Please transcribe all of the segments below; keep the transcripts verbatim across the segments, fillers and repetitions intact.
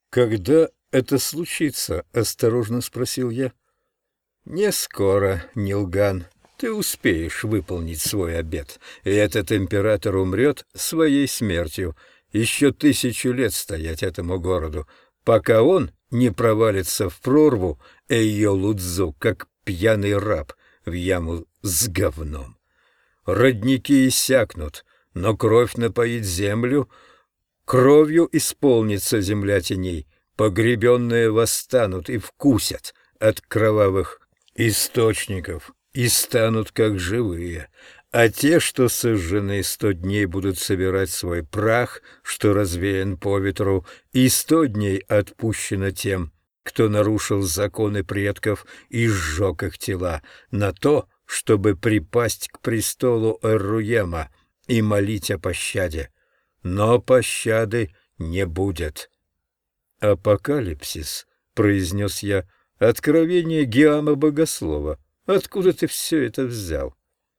«Когда это случится?» — осторожно спросил я. «Не скоро, Нилган. Ты успеешь выполнить свой обет, и этот император умрет своей смертью. Еще тысячу лет стоять этому городу, пока он не провалится в прорву Эйо-Лудзу, как пьяный раб в яму с говном. Родники иссякнут, но кровь напоит землю, кровью исполнится земля теней, погребенные восстанут и вкусят от кровавых источников и станут как живые, а те, что сожжены сто дней, будут собирать свой прах, что развеян по ветру, и сто дней отпущено тем, кто нарушил законы предков и сжег их тела, на то, чтобы припасть к престолу Эруема и молить о пощаде. Но пощады не будет. «Апокалипсис», — произнес я, — «откровение Гиама Богослова. Откуда ты все это взял?»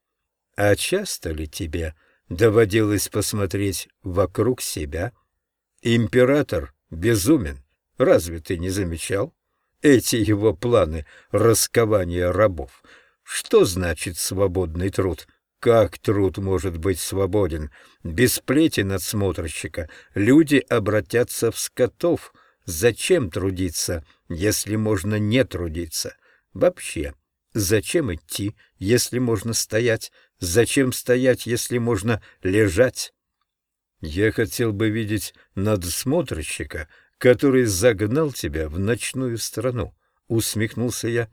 «А часто ли тебе доводилось посмотреть вокруг себя? Император безумен. Разве ты не замечал? Эти его планы раскования рабов. Что значит свободный труд? Как труд может быть свободен? Без плети надсмотрщика люди обратятся в скотов. Зачем трудиться, если можно не трудиться? Вообще, зачем идти, если можно стоять? Зачем стоять, если можно лежать? Я хотел бы видеть надсмотрщика, который загнал тебя в ночную страну, — усмехнулся я.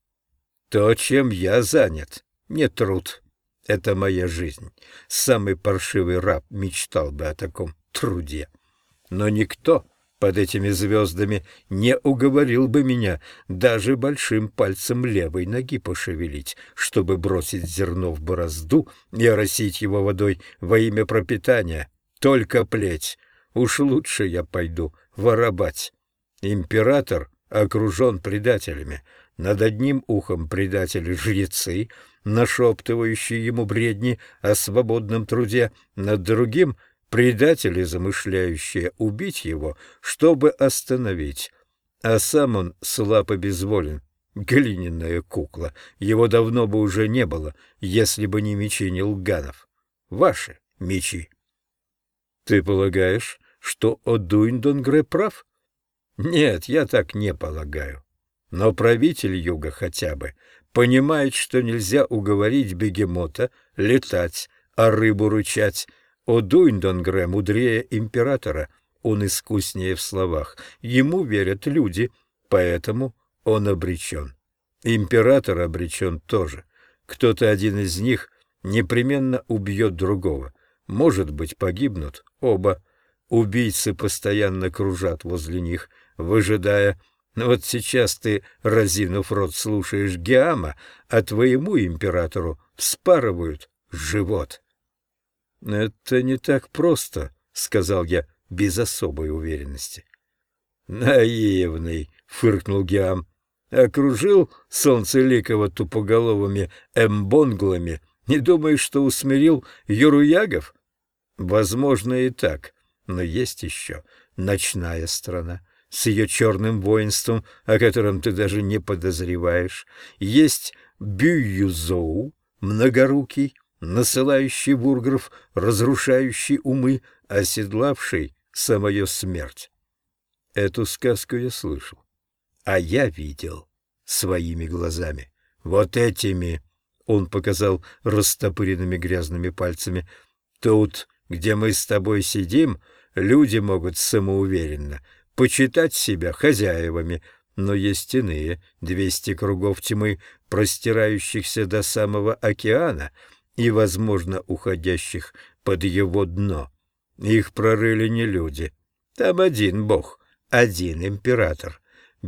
То, чем я занят, не труд. Это моя жизнь. Самый паршивый раб мечтал бы о таком труде. Но никто под этими звездами не уговорил бы меня даже большим пальцем левой ноги пошевелить, чтобы бросить зерно в борозду и оросить его водой во имя пропитания. Только плеть. Уж лучше я пойду воровать. Император окружен предателями. Над одним ухом предатели-жрецы, нашептывающие ему бредни о свободном труде, над другим — предатели, замышляющие убить его, чтобы остановить. А сам он слаб и безволен. Глиняная кукла. Его давно бы уже не было, если бы не мечи Нилганов. Ваши мечи. Ты полагаешь, что Одуйндонгре прав? Нет, я так не полагаю. Но правитель Юга хотя бы понимает, что нельзя уговорить бегемота летать, а рыбу рычать. Одуйндонгре мудрее императора, он искуснее в словах. Ему верят люди, поэтому он обречен. Император обречен тоже. Кто-то один из них непременно убьет другого. Может быть, погибнут оба. Убийцы постоянно кружат возле них, выжидая. Вот сейчас ты, разинув рот, слушаешь Гиама, а твоему императору вспарывают живот. — Это не так просто, — сказал я без особой уверенности. — Наивный, — фыркнул Гиам. Окружил солнцеликого тупоголовыми эмбонглами. Не думаешь, что усмирил юруягов? Возможно и так, но есть еще ночная страна с ее черным воинством, о котором ты даже не подозреваешь. Есть Бююзоу, многорукий, насылающий бургров, разрушающий умы, оседлавший самую смерть. Эту сказку я слышал, а я видел своими глазами. Вот этими, он показал растопыренными грязными пальцами, тут, где мы с тобой сидим, люди могут самоуверенно почитать себя хозяевами, но есть иные двести кругов тьмы, простирающихся до самого океана и, возможно, уходящих под его дно. Их прорыли не люди. Там один бог, один император.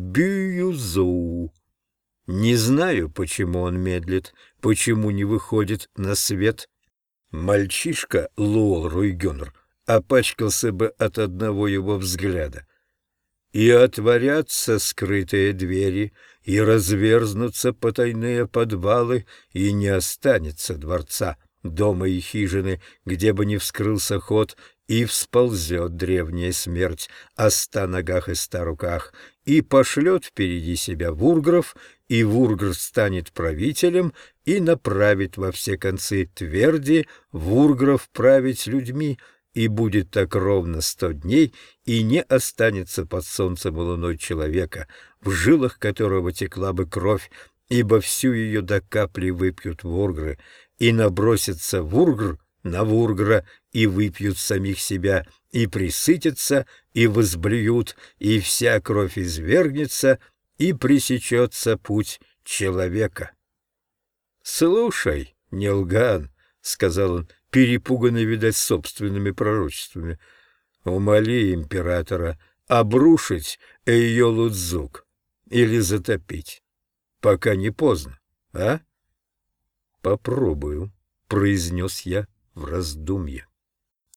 Бююзоу. Не знаю, почему он медлит, почему не выходит на свет. Мальчишка Луол Руйгёнр опачкался бы от одного его взгляда. И отворятся скрытые двери, и разверзнутся потайные подвалы, и не останется дворца, дома и хижины, где бы не вскрылся ход, и всползет древняя смерть о ста ногах и ста руках, и пошлет впереди себя вургров, и вургр станет правителем и направит во все концы тверди вургров править людьми, и будет так ровно сто дней, и не останется под солнцем и луной человека, в жилах которого текла бы кровь, ибо всю ее до капли выпьют вургры, и набросится вургр на вургра, и выпьют самих себя, и присытятся, и возблюют, и вся кровь извергнется, и пресечется путь человека. — Слушай, Нилган, — сказал он, перепуганный, видать, собственными пророчествами, — умоли императора обрушить Эйолу-Дзук или затопить, пока не поздно, а? — Попробую, — произнес я в раздумье.